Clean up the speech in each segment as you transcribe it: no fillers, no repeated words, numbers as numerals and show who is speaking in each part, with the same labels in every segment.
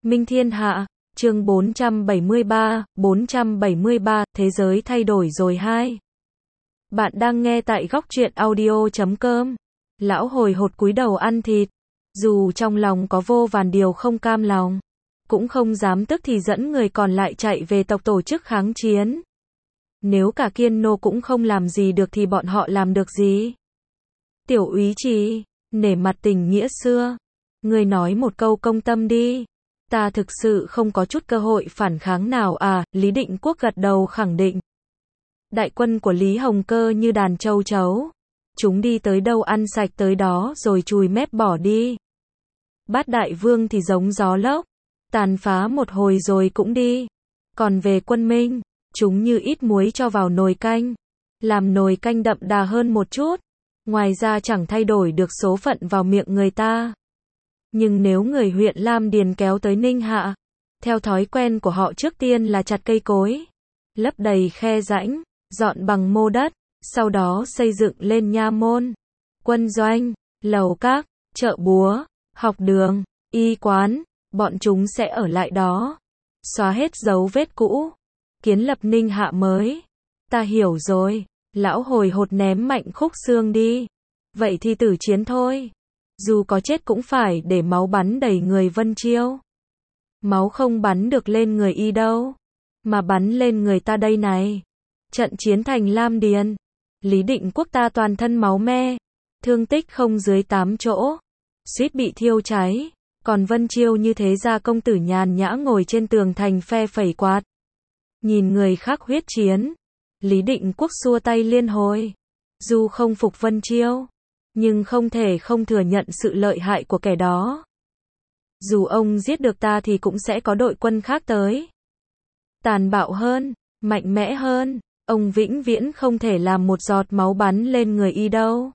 Speaker 1: Minh Thiên Hạ, chương 473, thế giới thay đổi rồi hai. Bạn đang nghe tại góc truyện audio.com. Lão hồi hột cúi đầu ăn thịt, dù trong lòng có vô vàn điều không cam lòng, cũng không dám tức thì dẫn người còn lại chạy về tộc tổ chức kháng chiến. Nếu cả Kiên Nô cũng không làm gì được thì bọn họ làm được gì? Tiểu úy Trì, nể mặt tình nghĩa xưa, người nói một câu công tâm đi. Ta thực sự không có chút cơ hội phản kháng nào à? Lý Định Quốc gật đầu khẳng định. Đại quân của Lý Hồng Cơ như đàn châu chấu, chúng đi tới đâu ăn sạch tới đó rồi chùi mép bỏ đi. Bát Đại Vương thì giống gió lốc, tàn phá một hồi rồi cũng đi. Còn về quân Minh, chúng như ít muối cho vào nồi canh, làm nồi canh đậm đà hơn một chút, ngoài ra chẳng thay đổi được số phận vào miệng người ta. Nhưng nếu người huyện Lam Điền kéo tới Ninh Hạ, theo thói quen của họ trước tiên là chặt cây cối, lấp đầy khe rãnh, dọn bằng mô đất, sau đó xây dựng lên nha môn, quân doanh, lầu các, chợ búa, học đường, y quán, bọn chúng sẽ ở lại đó, xóa hết dấu vết cũ, kiến lập Ninh Hạ mới. Ta hiểu rồi, lão hồi hột ném mạnh khúc xương đi. Vậy thì tử chiến thôi. Dù có chết cũng phải để máu bắn đầy người Vân Chiêu. Máu không bắn được lên người y đâu, mà bắn lên người ta đây này. Trận chiến thành Lam Điền, Lý Định Quốc ta toàn thân máu me, thương tích không dưới 8 chỗ, suýt bị thiêu cháy. Còn Vân Chiêu như thế ra công tử nhàn nhã ngồi trên tường thành phe phẩy quạt. Nhìn người khác huyết chiến, Lý Định Quốc xua tay liên hồi. Dù không phục Vân Chiêu, nhưng không thể không thừa nhận sự lợi hại của kẻ đó. Dù ông giết được ta thì cũng sẽ có đội quân khác tới. Tàn bạo hơn, mạnh mẽ hơn, ông vĩnh viễn không thể làm một giọt máu bắn lên người y đâu.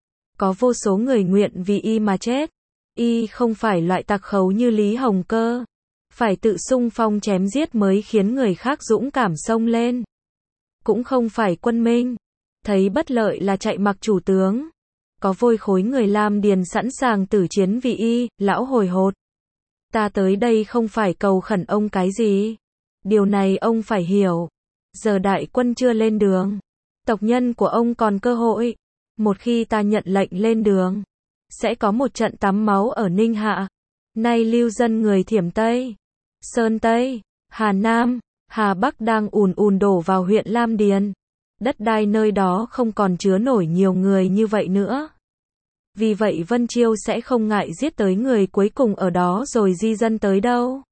Speaker 1: Có vô số người nguyện vì y mà chết. Y không phải loại tặc khấu như Lý Hồng Cơ, phải tự xung phong chém giết mới khiến người khác dũng cảm xông lên. Cũng không phải quân Minh, thấy bất lợi là chạy mặc chủ tướng. Có vôi khối người Lam Điền sẵn sàng tử chiến vì y, lão hồi hột. Ta tới đây không phải cầu khẩn ông cái gì. Điều này ông phải hiểu. Giờ đại quân chưa lên đường, tộc nhân của ông còn cơ hội. Một khi ta nhận lệnh lên đường, sẽ có một trận tắm máu ở Ninh Hạ. Nay lưu dân người Thiểm Tây, Sơn Tây, Hà Nam, Hà Bắc đang ùn ùn đổ vào huyện Lam Điền. Đất đai nơi đó không còn chứa nổi nhiều người như vậy nữa. Vì vậy Vân Chiêu sẽ không ngại giết tới người cuối cùng ở đó rồi di dân tới đâu.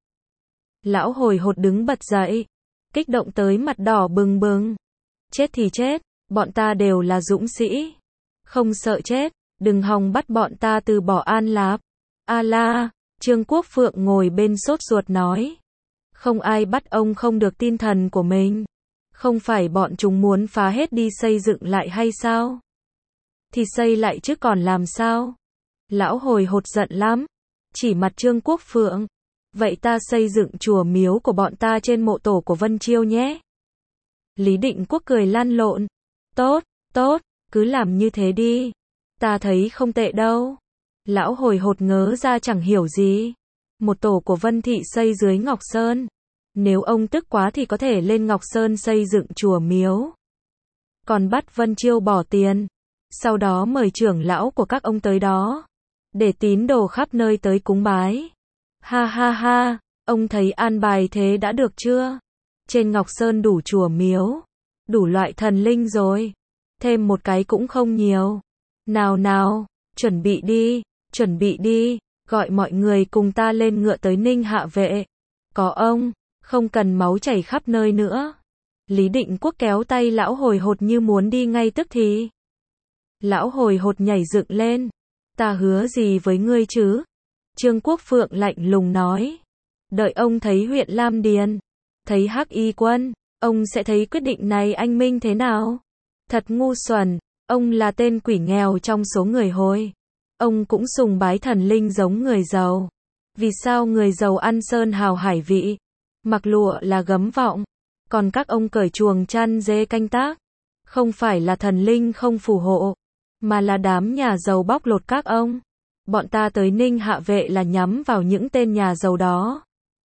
Speaker 1: Lão hồi hột đứng bật dậy, kích động tới mặt đỏ bừng bừng. Chết thì chết, bọn ta đều là dũng sĩ, không sợ chết, đừng hòng bắt bọn ta từ bỏ An Lạp. A la, Trương Quốc Phượng ngồi bên sốt ruột nói. Không ai bắt ông không được tin thần của mình. Không phải bọn chúng muốn phá hết đi xây dựng lại hay sao? Thì xây lại chứ còn làm sao? Lão hồi hột giận lắm, chỉ mặt Trương Quốc Phượng. Vậy ta xây dựng chùa miếu của bọn ta trên mộ tổ của Vân Chiêu nhé. Lý Định Quốc cười lăn lộn. Tốt, tốt, cứ làm như thế đi. Ta thấy không tệ đâu. Lão hồi hột ngớ ra chẳng hiểu gì. Một tổ của Vân Thị xây dưới Ngọc Sơn. Nếu ông tức quá thì có thể lên Ngọc Sơn xây dựng chùa miếu. Còn bắt Vân Chiêu bỏ tiền. Sau đó mời trưởng lão của các ông tới đó. Để tín đồ khắp nơi tới cúng bái. Ha ha ha, ông thấy an bài thế đã được chưa? Trên Ngọc Sơn đủ chùa miếu, đủ loại thần linh rồi. Thêm một cái cũng không nhiều. Nào nào, chuẩn bị đi, gọi mọi người cùng ta lên ngựa tới Ninh Hạ vệ. Có ông, không cần máu chảy khắp nơi nữa. Lý Định Quốc kéo tay lão hồi hột như muốn đi ngay tức thì. Lão hồi hột nhảy dựng lên. Ta hứa gì với ngươi chứ? Trương Quốc Phượng lạnh lùng nói. Đợi ông thấy huyện Lam Điền, thấy Hắc Y quân, ông sẽ thấy quyết định này anh minh thế nào? Thật ngu xuẩn, ông là tên quỷ nghèo trong số người hôi. Ông cũng sùng bái thần linh giống người giàu. Vì sao người giàu ăn sơn hào hải vị, mặc lụa là gấm vọng, còn các ông cởi chuồng chăn dê canh tác? Không phải là thần linh không phù hộ, mà là đám nhà giàu bóc lột các ông. Bọn ta tới Ninh Hạ vệ là nhắm vào những tên nhà giàu đó.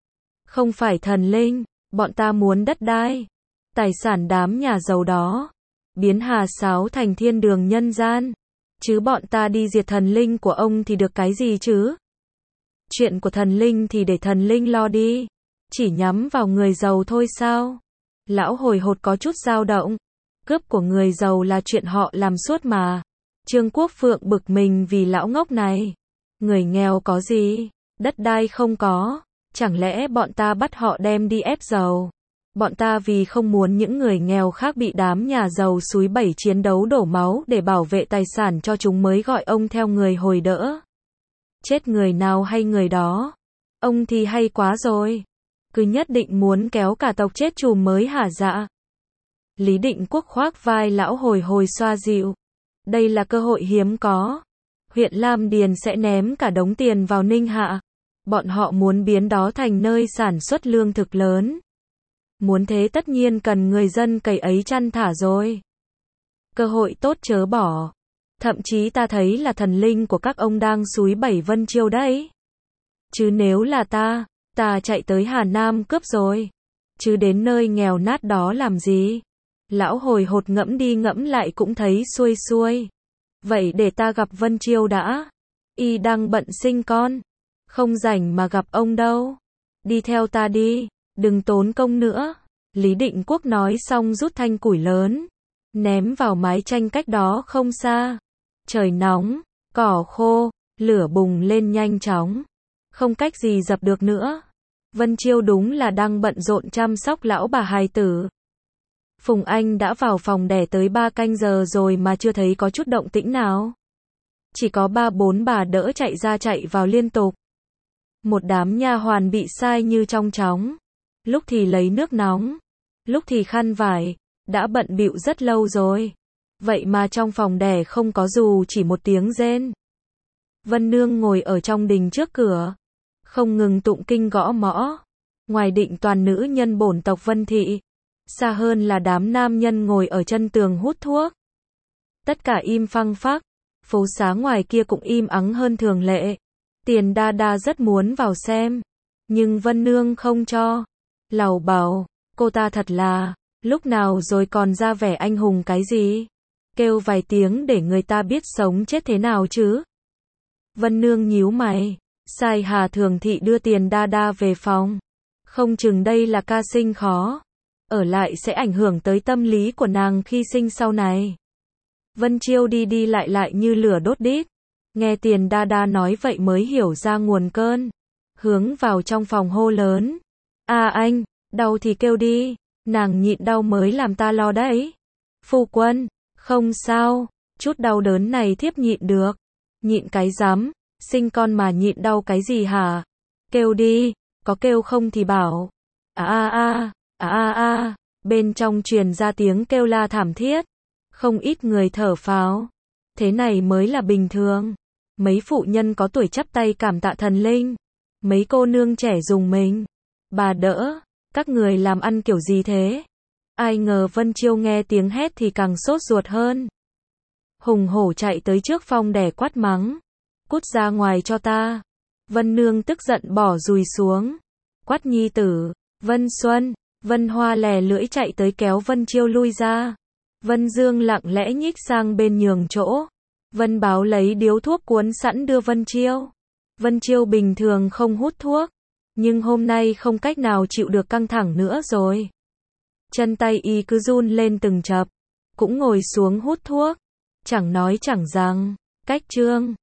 Speaker 1: Không phải thần linh, bọn ta muốn đất đai, tài sản đám nhà giàu đó, biến Hà Sáo thành thiên đường nhân gian. Chứ bọn ta đi diệt thần linh của ông thì được cái gì chứ? Chuyện của thần linh thì để thần linh lo đi. Chỉ nhắm vào người giàu thôi sao? Lão hồi hột có chút dao động. Cướp của người giàu là chuyện họ làm suốt mà. Trương Quốc Phượng bực mình vì lão ngốc này. Người nghèo có gì? Đất đai không có. Chẳng lẽ bọn ta bắt họ đem đi ép giàu? Bọn ta vì không muốn những người nghèo khác bị đám nhà giàu xúi bẩy chiến đấu đổ máu để bảo vệ tài sản cho chúng mới gọi ông theo người hồi đỡ. Chết người nào hay người đó. Ông thì hay quá rồi. Cứ nhất định muốn kéo cả tộc chết chùm mới hả dạ? Lý Định Quốc khoác vai lão hồi hồi xoa dịu. Đây là cơ hội hiếm có. Huyện Lam Điền sẽ ném cả đống tiền vào Ninh Hạ. Bọn họ muốn biến đó thành nơi sản xuất lương thực lớn. Muốn thế tất nhiên cần người dân cày ấy chăn thả rồi. Cơ hội tốt chớ bỏ. Thậm chí ta thấy là thần linh của các ông đang xúi bẩy Vân Chiêu đấy. Chứ nếu là ta chạy tới Hà Nam cướp rồi. Chứ đến nơi nghèo nát đó làm gì? Lão hồi hột ngẫm đi ngẫm lại cũng thấy xuôi xuôi. Vậy để ta gặp Vân Chiêu đã. Y đang bận sinh con. Không rảnh mà gặp ông đâu. Đi theo ta đi. Đừng tốn công nữa. Lý Định Quốc nói xong rút thanh củi lớn. Ném vào mái tranh cách đó không xa. Trời nóng. Cỏ khô. Lửa bùng lên nhanh chóng. Không cách gì dập được nữa. Vân Chiêu đúng là đang bận rộn chăm sóc lão bà hài tử. Phùng Anh đã vào phòng đẻ tới 3 canh giờ rồi mà chưa thấy có chút động tĩnh nào. Chỉ có 3-4 bà đỡ chạy ra chạy vào liên tục. Một đám nha hoàn bị sai như trong chóng. Lúc thì lấy nước nóng, lúc thì khăn vải, đã bận bịu rất lâu rồi. Vậy mà trong phòng đẻ không có dù chỉ một tiếng rên. Vân Nương ngồi ở trong đình trước cửa, không ngừng tụng kinh gõ mõ. Ngoài định toàn nữ nhân bổn tộc Vân Thị, xa hơn là đám nam nhân ngồi ở chân tường hút thuốc. Tất cả im phăng phắc, phố xá ngoài kia cũng im ắng hơn thường lệ. Tiền Đa Đa rất muốn vào xem, nhưng Vân Nương không cho. Lầu bảo, cô ta thật là, lúc nào rồi còn ra vẻ anh hùng cái gì? Kêu vài tiếng để người ta biết sống chết thế nào chứ? Vân Nương nhíu mày, sai Hà Thường Thị đưa Tiền Đa Đa về phòng. Không chừng đây là ca sinh khó. Ở lại sẽ ảnh hưởng tới tâm lý của nàng khi sinh sau này. Vân Chiêu đi đi lại như lửa đốt đít. Nghe Tiền Đa Đa nói vậy mới hiểu ra nguồn cơn. Hướng vào trong phòng hô lớn. À anh, đau thì kêu đi. Nàng nhịn đau mới làm ta lo đấy. Phu quân, không sao. Chút đau đớn này thiếp nhịn được. Nhịn cái rắm, sinh con mà nhịn đau cái gì hả? Kêu đi, có kêu không thì bảo. Bên trong truyền ra tiếng kêu la thảm thiết. Không ít người thở phào. Thế này mới là bình thường. Mấy phụ nhân có tuổi chắp tay cảm tạ thần linh. Mấy cô nương trẻ dùng mình. Bà đỡ, các người làm ăn kiểu gì thế? Ai ngờ Vân Chiêu nghe tiếng hét thì càng sốt ruột hơn. Hùng hổ chạy tới trước phòng đẻ quát mắng. Cút ra ngoài cho ta. Vân Nương tức giận bỏ dùi xuống. Quát nhi tử. Vân Xuân, Vân Hoa lè lưỡi chạy tới kéo Vân Chiêu lui ra. Vân Dương lặng lẽ nhích sang bên nhường chỗ. Vân Báo lấy điếu thuốc cuốn sẵn đưa Vân Chiêu. Vân Chiêu bình thường không hút thuốc, nhưng hôm nay không cách nào chịu được căng thẳng nữa rồi. Chân tay y cứ run lên từng chập, cũng ngồi xuống hút thuốc. Chẳng nói chẳng rằng, cách Trương